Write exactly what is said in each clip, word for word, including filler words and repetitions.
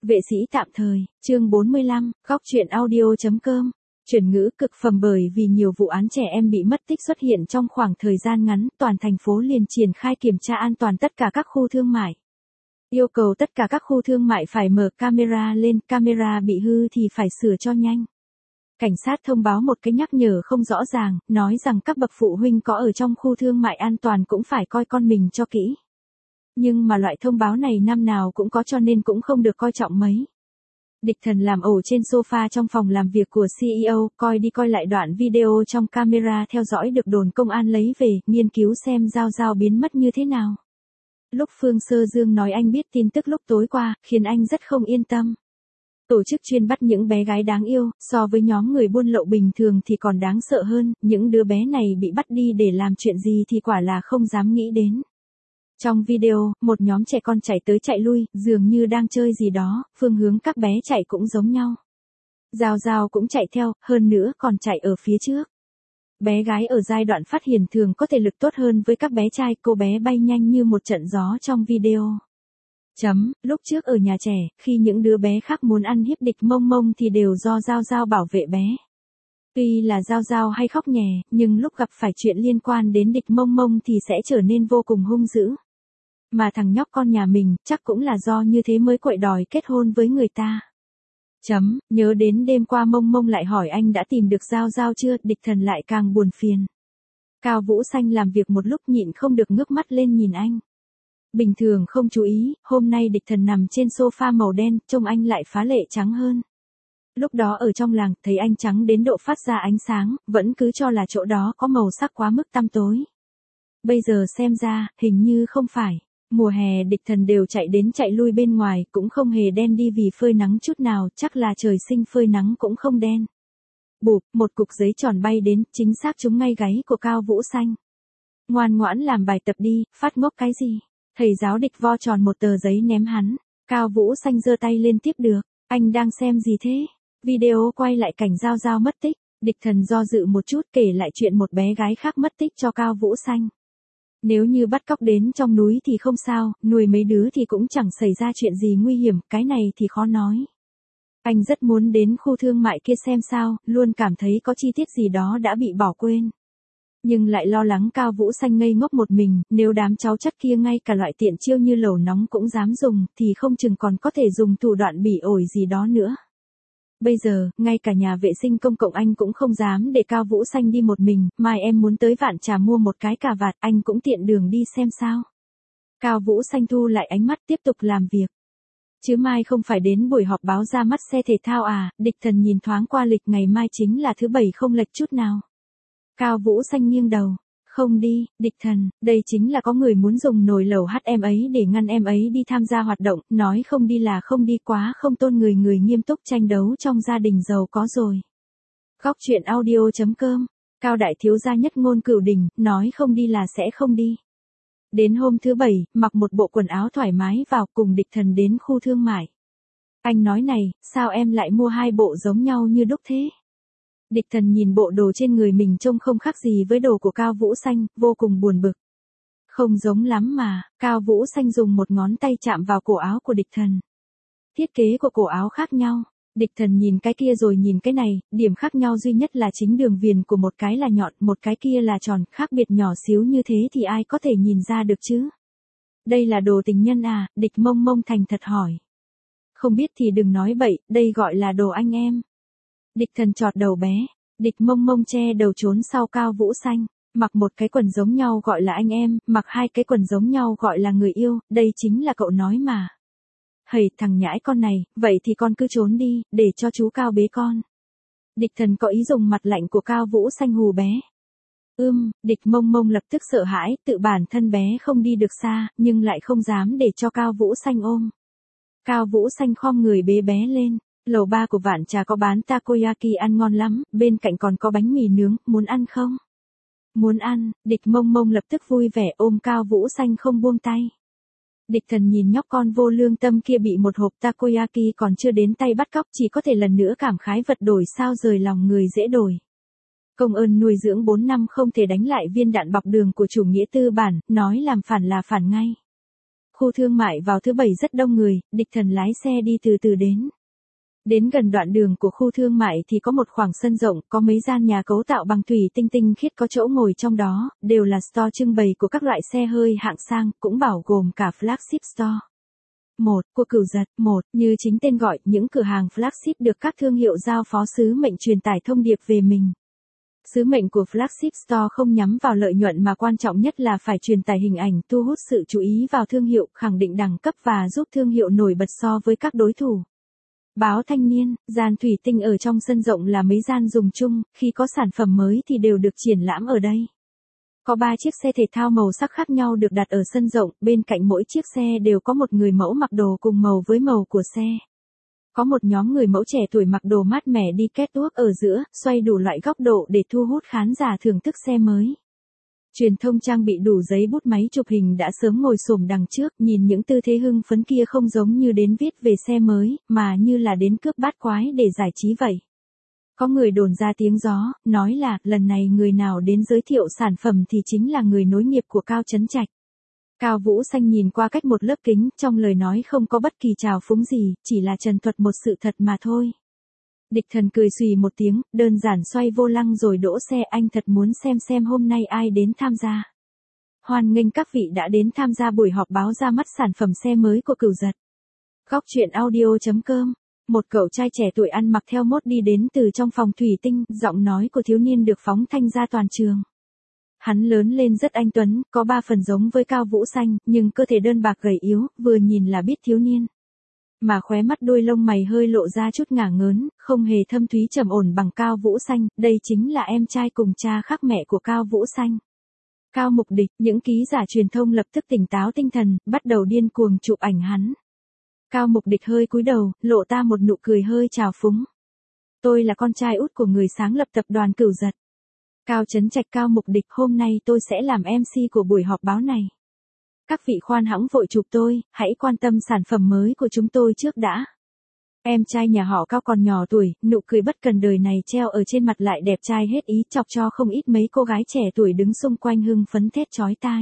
Vệ sĩ tạm thời, chương bốn mươi lăm, góc truyện audio.com. Chuyển ngữ cực phẩm. Bởi vì nhiều vụ án trẻ em bị mất tích xuất hiện trong khoảng thời gian ngắn, toàn thành phố liền triển khai kiểm tra an toàn tất cả các khu thương mại. Yêu cầu tất cả các khu thương mại phải mở camera lên, camera bị hư thì phải sửa cho nhanh. Cảnh sát thông báo một cái nhắc nhở không rõ ràng, nói rằng các bậc phụ huynh có ở trong khu thương mại an toàn cũng phải coi con mình cho kỹ. Nhưng mà loại thông báo này năm nào cũng có cho nên cũng không được coi trọng mấy. Địch Thần làm ổ trên sofa trong phòng làm việc của xê e ô, coi đi coi lại đoạn video trong camera theo dõi được đồn công an lấy về, nghiên cứu xem Giao Giao biến mất như thế nào. Lúc Phương Sơ Dương nói anh biết tin tức lúc tối qua, khiến anh rất không yên tâm. Tổ chức chuyên bắt những bé gái đáng yêu, so với nhóm người buôn lậu bình thường thì còn đáng sợ hơn, những đứa bé này bị bắt đi để làm chuyện gì thì quả là không dám nghĩ đến. Trong video, một nhóm trẻ con chạy tới chạy lui, dường như đang chơi gì đó, phương hướng các bé chạy cũng giống nhau. Giao Giao cũng chạy theo, hơn nữa còn chạy ở phía trước. Bé gái ở giai đoạn phát hiện thường có thể lực tốt hơn với các bé trai, cô bé bay nhanh như một trận gió trong video. Chấm, lúc trước ở nhà trẻ, khi những đứa bé khác muốn ăn hiếp Địch Mông Mông thì đều do Giao Giao bảo vệ bé. Tuy là Giao Giao hay khóc nhè, nhưng lúc gặp phải chuyện liên quan đến Địch Mông Mông thì sẽ trở nên vô cùng hung dữ. Mà thằng nhóc con nhà mình, chắc cũng là do như thế mới quậy đòi kết hôn với người ta. Chấm, nhớ đến đêm qua Mông Mông lại hỏi anh đã tìm được Giao Giao chưa, Địch Thần lại càng buồn phiền. Cao Vũ Xanh làm việc một lúc nhịn không được ngước mắt lên nhìn anh. Bình thường không chú ý, hôm nay Địch Thần nằm trên sofa màu đen, trông anh lại phá lệ trắng hơn. Lúc đó ở trong làng, thấy anh trắng đến độ phát ra ánh sáng, vẫn cứ cho là chỗ đó có màu sắc quá mức tăm tối. Bây giờ xem ra, hình như không phải. Mùa hè Địch Thần đều chạy đến chạy lui bên ngoài, cũng không hề đen đi vì phơi nắng chút nào, chắc là trời sinh phơi nắng cũng không đen. Bụp, một cục giấy tròn bay đến, chính xác trúng ngay gáy của Cao Vũ Xanh. Ngoan ngoãn làm bài tập đi, phát ngốc cái gì? Thầy giáo Địch vo tròn một tờ giấy ném hắn. Cao Vũ Xanh giơ tay lên tiếp được. Anh đang xem gì thế? Video quay lại cảnh Giao Giao mất tích. Địch Thần do dự một chút kể lại chuyện một bé gái khác mất tích cho Cao Vũ Xanh. Nếu như bắt cóc đến trong núi thì không sao, nuôi mấy đứa thì cũng chẳng xảy ra chuyện gì nguy hiểm, cái này thì khó nói. Anh rất muốn đến khu thương mại kia xem sao, luôn cảm thấy có chi tiết gì đó đã bị bỏ quên. Nhưng lại lo lắng Cao Vũ Xanh ngây ngốc một mình, nếu đám cháu chắc kia ngay cả loại tiện chiêu như lẩu nóng cũng dám dùng, thì không chừng còn có thể dùng thủ đoạn bỉ ổi gì đó nữa. Bây giờ, ngay cả nhà vệ sinh công cộng anh cũng không dám để Cao Vũ Xanh đi một mình, mai em muốn tới Vạn Trà mua một cái cà vạt, anh cũng tiện đường đi xem sao. Cao Vũ Xanh thu lại ánh mắt tiếp tục làm việc. Chứ mai không phải đến buổi họp báo ra mắt xe thể thao à, Địch Thần nhìn thoáng qua lịch ngày mai chính là thứ bảy không lệch chút nào. Cao Vũ Xanh nghiêng đầu. Không đi, Địch Thần, đây chính là có người muốn dùng nồi lẩu hắt em ấy để ngăn em ấy đi tham gia hoạt động, nói không đi là không đi, quá không tôn người, người nghiêm túc tranh đấu trong gia đình giàu có rồi. Góc truyện audio.com, Cao đại thiếu gia nhất ngôn cửu đình, nói không đi là sẽ không đi. Đến hôm thứ bảy, mặc một bộ quần áo thoải mái vào cùng Địch Thần đến khu thương mại. Anh nói này, sao em lại mua hai bộ giống nhau như đúc thế? Địch Thần nhìn bộ đồ trên người mình trông không khác gì với đồ của Cao Vũ Xanh, vô cùng buồn bực. Không giống lắm mà, Cao Vũ Xanh dùng một ngón tay chạm vào cổ áo của Địch Thần. Thiết kế của cổ áo khác nhau. Địch Thần nhìn cái kia rồi nhìn cái này, điểm khác nhau duy nhất là chính đường viền của một cái là nhọn, một cái kia là tròn, khác biệt nhỏ xíu như thế thì ai có thể nhìn ra được chứ? Đây là đồ tình nhân à, Địch Mông Mông thành thật hỏi. Không biết thì đừng nói bậy, đây gọi là đồ anh em. Địch Thần chọt đầu bé, Địch Mông Mông che đầu trốn sau Cao Vũ Xanh, mặc một cái quần giống nhau gọi là anh em, mặc hai cái quần giống nhau gọi là người yêu, đây chính là cậu nói mà. Hầy, thằng nhãi con này, vậy thì con cứ trốn đi, để cho chú Cao bế con. Địch Thần có ý dùng mặt lạnh của Cao Vũ Xanh hù bé. Ưm, Địch Mông Mông lập tức sợ hãi, tự bản thân bé không đi được xa, nhưng lại không dám để cho Cao Vũ Xanh ôm. Cao Vũ Xanh khom người bế bé lên. Lầu ba của Vạn Trà có bán takoyaki ăn ngon lắm, bên cạnh còn có bánh mì nướng, muốn ăn không? Muốn ăn, Địch Mông Mông lập tức vui vẻ ôm Cao Vũ Xanh không buông tay. Địch Thần nhìn nhóc con vô lương tâm kia bị một hộp takoyaki còn chưa đến tay bắt cóc, chỉ có thể lần nữa cảm khái vật đổi sao rời lòng người dễ đổi. Công ơn nuôi dưỡng bốn năm không thể đánh lại viên đạn bọc đường của chủ nghĩa tư bản, nói làm phản là phản ngay. khu thương mại vào thứ bảy rất đông người, địch thần lái xe đi từ từ đến. Đến gần đoạn đường của khu thương mại thì có một khoảng sân rộng, có mấy gian nhà cấu tạo bằng thủy tinh tinh khiết có chỗ ngồi trong đó, đều là store trưng bày của các loại xe hơi hạng sang, cũng bao gồm cả flagship store. Một, của Cửu Giật. Một, như chính tên gọi, những cửa hàng flagship được các thương hiệu giao phó sứ mệnh truyền tải thông điệp về mình. Sứ mệnh của flagship store không nhắm vào lợi nhuận mà quan trọng nhất là phải truyền tải hình ảnh, thu hút sự chú ý vào thương hiệu, khẳng định đẳng cấp và giúp thương hiệu nổi bật so với các đối thủ. Báo Thanh Niên, gian thủy tinh ở trong sân rộng là mấy gian dùng chung, khi có sản phẩm mới thì đều được triển lãm ở đây. Có ba chiếc xe thể thao màu sắc khác nhau được đặt ở sân rộng, bên cạnh mỗi chiếc xe đều có một người mẫu mặc đồ cùng màu với màu của xe. Có một nhóm người mẫu trẻ tuổi mặc đồ mát mẻ đi catwalk ở giữa, xoay đủ loại góc độ để thu hút khán giả thưởng thức xe mới. Truyền thông trang bị đủ giấy bút máy chụp hình đã sớm ngồi xổm đằng trước, nhìn những tư thế hưng phấn kia không giống như đến viết về xe mới, mà như là đến cướp bát quái để giải trí vậy. Có người đồn ra tiếng gió, nói là, lần này người nào đến giới thiệu sản phẩm thì chính là người nối nghiệp của Cao Trấn Trạch. Cao Vũ Xanh nhìn qua cách một lớp kính, trong lời nói không có bất kỳ trào phúng gì, chỉ là trần thuật một sự thật mà thôi. Địch thần cười xùy một tiếng, đơn giản xoay vô lăng rồi đỗ xe, anh thật muốn xem xem hôm nay ai đến tham gia. Hoan nghênh các vị đã đến tham gia buổi họp báo ra mắt sản phẩm xe mới của Cửu Giật. Góc truyện audio chấm com. Một cậu trai trẻ tuổi ăn mặc theo mốt đi đến từ trong phòng thủy tinh, giọng nói của thiếu niên được phóng thanh ra toàn trường. Hắn lớn lên rất anh tuấn, có ba phần giống với Cao Vũ Xanh, nhưng cơ thể đơn bạc gầy yếu, vừa nhìn là biết thiếu niên. Mà khóe mắt đuôi lông mày hơi lộ ra chút ngả ngớn, không hề thâm thúy trầm ổn bằng Cao Vũ Xanh, đây chính là em trai cùng cha khác mẹ của Cao Vũ Xanh. Cao Mục Địch, những ký giả truyền thông lập tức tỉnh táo tinh thần, bắt đầu điên cuồng chụp ảnh hắn. Cao Mục Địch hơi cúi đầu, lộ ta một nụ cười hơi trào phúng. Tôi là con trai út của người sáng lập tập đoàn Cửu Giật. Cao Trấn Trạch. Cao Mục Địch, hôm nay tôi sẽ làm em xê của buổi họp báo này. Các vị khoan hãng vội chụp tôi, hãy quan tâm sản phẩm mới của chúng tôi trước đã. Em trai nhà họ Cao còn nhỏ tuổi, nụ cười bất cần đời này treo ở trên mặt lại đẹp trai hết ý, chọc cho không ít mấy cô gái trẻ tuổi đứng xung quanh hưng phấn thét chói tai.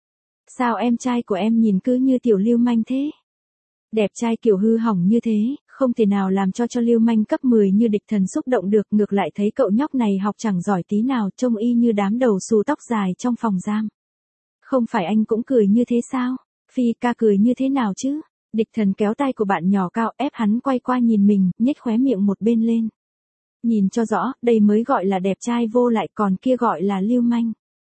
Sao em trai của em nhìn cứ như tiểu lưu manh thế? Đẹp trai kiểu hư hỏng như thế, không thể nào làm cho cho lưu manh cấp mười như Địch thần xúc động được, ngược lại thấy cậu nhóc này học chẳng giỏi tí nào, trông y như đám đầu xù tóc dài trong phòng giam. Không phải anh cũng cười như thế sao? Phi ca cười như thế nào chứ? Địch thần kéo tay của bạn nhỏ Cao, ép hắn quay qua nhìn mình, nhếch khóe miệng một bên lên. Nhìn cho rõ, đây mới gọi là đẹp trai vô lại, còn kia gọi là lưu manh.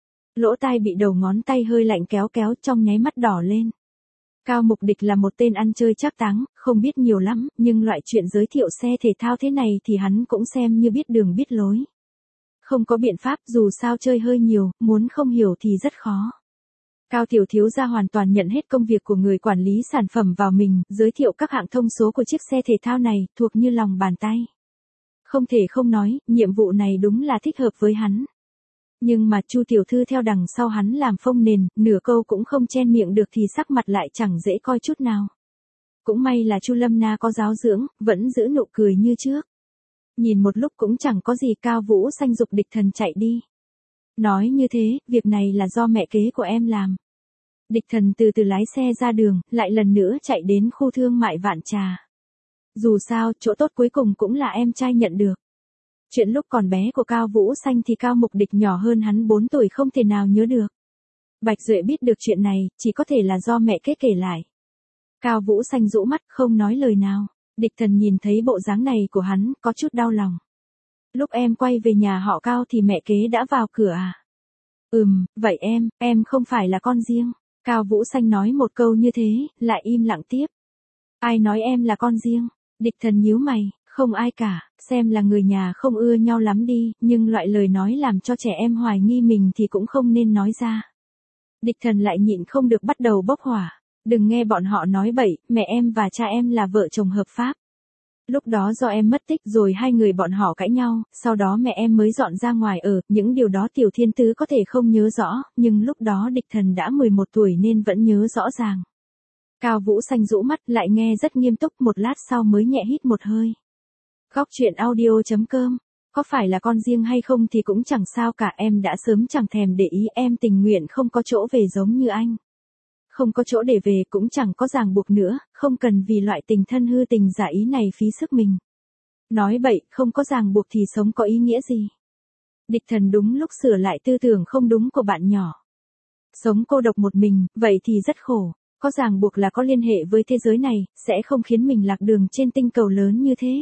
Lỗ tai bị đầu ngón tay hơi lạnh kéo kéo, trong nháy mắt đỏ lên. Cao Mục Địch là một tên ăn chơi trác táng, không biết nhiều lắm, nhưng loại chuyện giới thiệu xe thể thao thế này thì hắn cũng xem như biết đường biết lối. Không có biện pháp, dù sao chơi hơi nhiều, muốn không hiểu thì rất khó. Cao tiểu thiếu gia hoàn toàn nhận hết công việc của người quản lý sản phẩm vào mình, giới thiệu các hạng thông số của chiếc xe thể thao này, thuộc như lòng bàn tay. Không thể không nói, nhiệm vụ này đúng là thích hợp với hắn. Nhưng mà Chu tiểu thư theo đằng sau hắn làm phông nền, nửa câu cũng không chen miệng được thì sắc mặt lại chẳng dễ coi chút nào. Cũng may là Chu Lâm Na có giáo dưỡng, vẫn giữ nụ cười như trước. Nhìn một lúc cũng chẳng có gì. Cao Vũ Xanh giục Địch thần chạy đi. Nói như thế, việc này là do mẹ kế của em làm. Địch thần từ từ lái xe ra đường, lại lần nữa chạy đến khu thương mại Vạn Trà. Dù sao, chỗ tốt cuối cùng cũng là em trai nhận được. Chuyện lúc còn bé của Cao Vũ Xanh thì Cao Mục Địch nhỏ hơn hắn bốn tuổi không thể nào nhớ được. Bạch Duệ biết được chuyện này, chỉ có thể là do mẹ kế kể lại. Cao Vũ Xanh rũ mắt, không nói lời nào. Địch thần nhìn thấy bộ dáng này của hắn, có chút đau lòng. Lúc em quay về nhà họ Cao thì mẹ kế đã vào cửa à? Ừm, vậy em, em không phải là con riêng. Cao Vũ Xanh nói một câu như thế, lại im lặng tiếp. Ai nói em là con riêng? Địch thần nhíu mày, không ai cả, xem là người nhà không ưa nhau lắm đi, nhưng loại lời nói làm cho trẻ em hoài nghi mình thì cũng không nên nói ra. Địch thần lại nhịn không được bắt đầu bốc hỏa. Đừng nghe bọn họ nói bậy, mẹ em và cha em là vợ chồng hợp pháp. Lúc đó do em mất tích rồi hai người bọn họ cãi nhau, sau đó mẹ em mới dọn ra ngoài ở, những điều đó Tiểu Thiên Tứ có thể không nhớ rõ, nhưng lúc đó Địch thần đã mười một tuổi nên vẫn nhớ rõ ràng. Cao Vũ Xanh rũ mắt lại nghe rất nghiêm túc, một lát sau mới nhẹ hít một hơi. Góc truyện audio chấm com, có phải là con riêng hay không thì cũng chẳng sao cả, em đã sớm chẳng thèm để ý, em tình nguyện không có chỗ về giống như anh. không có chỗ để về cũng chẳng có ràng buộc nữa, không cần vì loại tình thân hư tình giả ý này phí sức mình. Nói bậy, không có ràng buộc thì sống có ý nghĩa gì? Địch Thần đúng lúc sửa lại tư tưởng không đúng của bạn nhỏ. Sống cô độc một mình, vậy thì rất khổ. Có ràng buộc là có liên hệ với thế giới này, sẽ không khiến mình lạc đường trên tinh cầu lớn như thế.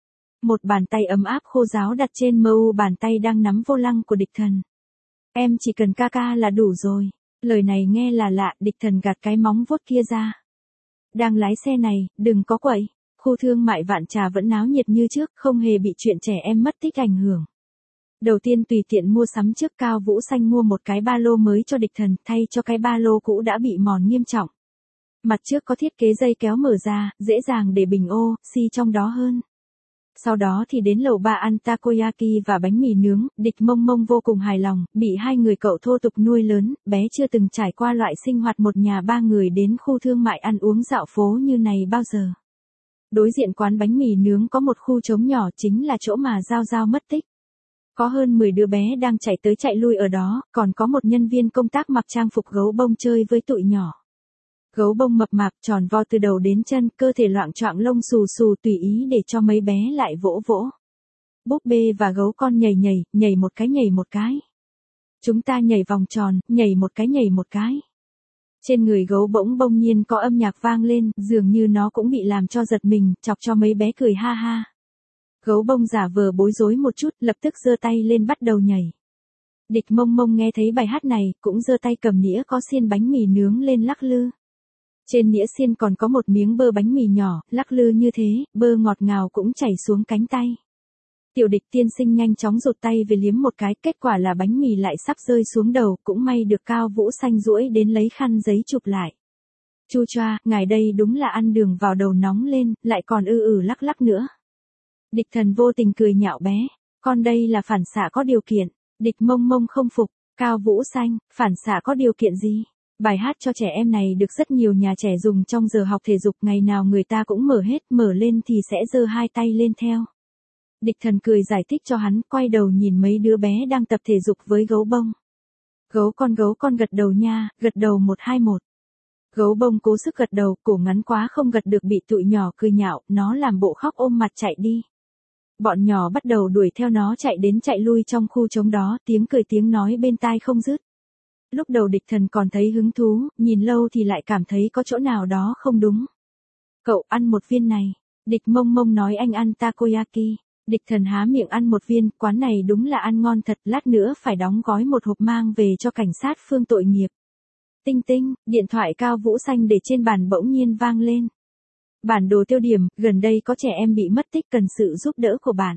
Một bàn tay ấm áp khô ráo đặt trên mờ u bàn tay đang nắm vô lăng của Địch Thần. Em chỉ cần ca ca là đủ rồi. Lời này nghe là lạ, Địch Thần gạt cái móng vuốt kia ra. Đang lái xe này, đừng có quậy. Khu thương mại Vạn Trà vẫn náo nhiệt như trước, không hề bị chuyện trẻ em mất tích ảnh hưởng. Đầu tiên tùy tiện mua sắm trước, Cao Vũ Xanh mua một cái ba lô mới cho Địch Thần, thay cho cái ba lô cũ đã bị mòn nghiêm trọng. Mặt trước có thiết kế dây kéo mở ra, dễ dàng để bình oxy trong đó hơn. Sau đó thì đến lầu ba ăn takoyaki và bánh mì nướng, Địch Mông Mông vô cùng hài lòng, bị hai người cậu thô tục nuôi lớn, bé chưa từng trải qua loại sinh hoạt một nhà ba người đến khu thương mại ăn uống dạo phố như này bao giờ. Đối diện quán bánh mì nướng có một khu trống nhỏ, chính là chỗ mà Giao Giao mất tích. Có hơn mười đứa bé đang chạy tới chạy lui ở đó, còn có một nhân viên công tác mặc trang phục gấu bông chơi với tụi nhỏ. Gấu bông mập mạp tròn vo từ đầu đến chân, cơ thể loạng choạng lông xù xù tùy ý để cho mấy bé lại vỗ vỗ. Búp bê và gấu con nhảy nhảy, nhảy một cái nhảy một cái. Chúng ta nhảy vòng tròn, nhảy một cái nhảy một cái. Trên người gấu bỗng bỗng nhiên có âm nhạc vang lên, dường như nó cũng bị làm cho giật mình, chọc cho mấy bé cười ha ha. Gấu bông giả vờ bối rối một chút, lập tức giơ tay lên bắt đầu nhảy. Địch Mông Mông nghe thấy bài hát này, cũng giơ tay cầm nĩa có xiên bánh mì nướng lên lắc lư. Trên nĩa xiên còn có một miếng bơ bánh mì nhỏ, lắc lư như thế, bơ ngọt ngào cũng chảy xuống cánh tay. Tiểu Địch tiên sinh nhanh chóng rụt tay về liếm một cái, kết quả là bánh mì lại sắp rơi xuống đầu, cũng may được Cao Vũ Xanh duỗi đến lấy khăn giấy chụp lại. Chu choa, ngài đây đúng là ăn đường vào đầu nóng lên, lại còn ư ử lắc lắc nữa. Địch Thần vô tình cười nhạo bé, con đây là phản xạ có điều kiện. Địch Mông Mông không phục, Cao Vũ Xanh, phản xạ có điều kiện gì? Bài hát cho trẻ em này được rất nhiều nhà trẻ dùng trong giờ học thể dục, ngày nào người ta cũng mở hết, mở lên thì sẽ giơ hai tay lên theo. Địch Thần cười giải thích cho hắn, quay đầu nhìn mấy đứa bé đang tập thể dục với gấu bông. Gấu con gấu con gật đầu nha, gật đầu một hai một. Gấu bông cố sức gật đầu, cổ ngắn quá không gật được bị tụi nhỏ cười nhạo, nó làm bộ khóc ôm mặt chạy đi. Bọn nhỏ bắt đầu đuổi theo nó chạy đến chạy lui trong khu trống đó, tiếng cười tiếng nói bên tai không dứt. Lúc đầu Địch Thần còn thấy hứng thú, nhìn lâu thì lại cảm thấy có chỗ nào đó không đúng. Cậu ăn một viên này. Địch Mông Mông nói anh ăn takoyaki. Địch Thần há miệng ăn một viên, quán này đúng là ăn ngon thật, lát nữa phải đóng gói một hộp mang về cho cảnh sát Phương tội nghiệp. Tinh tinh, điện thoại Cao Vũ Xanh để trên bàn bỗng nhiên vang lên. Bản đồ tiêu điểm, gần đây có trẻ em bị mất tích cần sự giúp đỡ của bạn.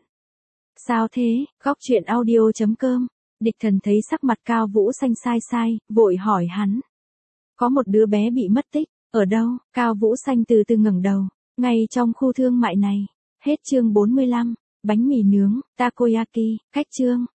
Sao thế, góc chuyện audio chấm com. Địch Thần thấy sắc mặt Cao Vũ Xanh sai sai, vội hỏi hắn. Có một đứa bé bị mất tích, ở đâu? Cao Vũ Xanh từ từ ngẩng đầu, ngay trong khu thương mại này. Hết chương bốn mươi lăm, bánh mì nướng, takoyaki, cách chương.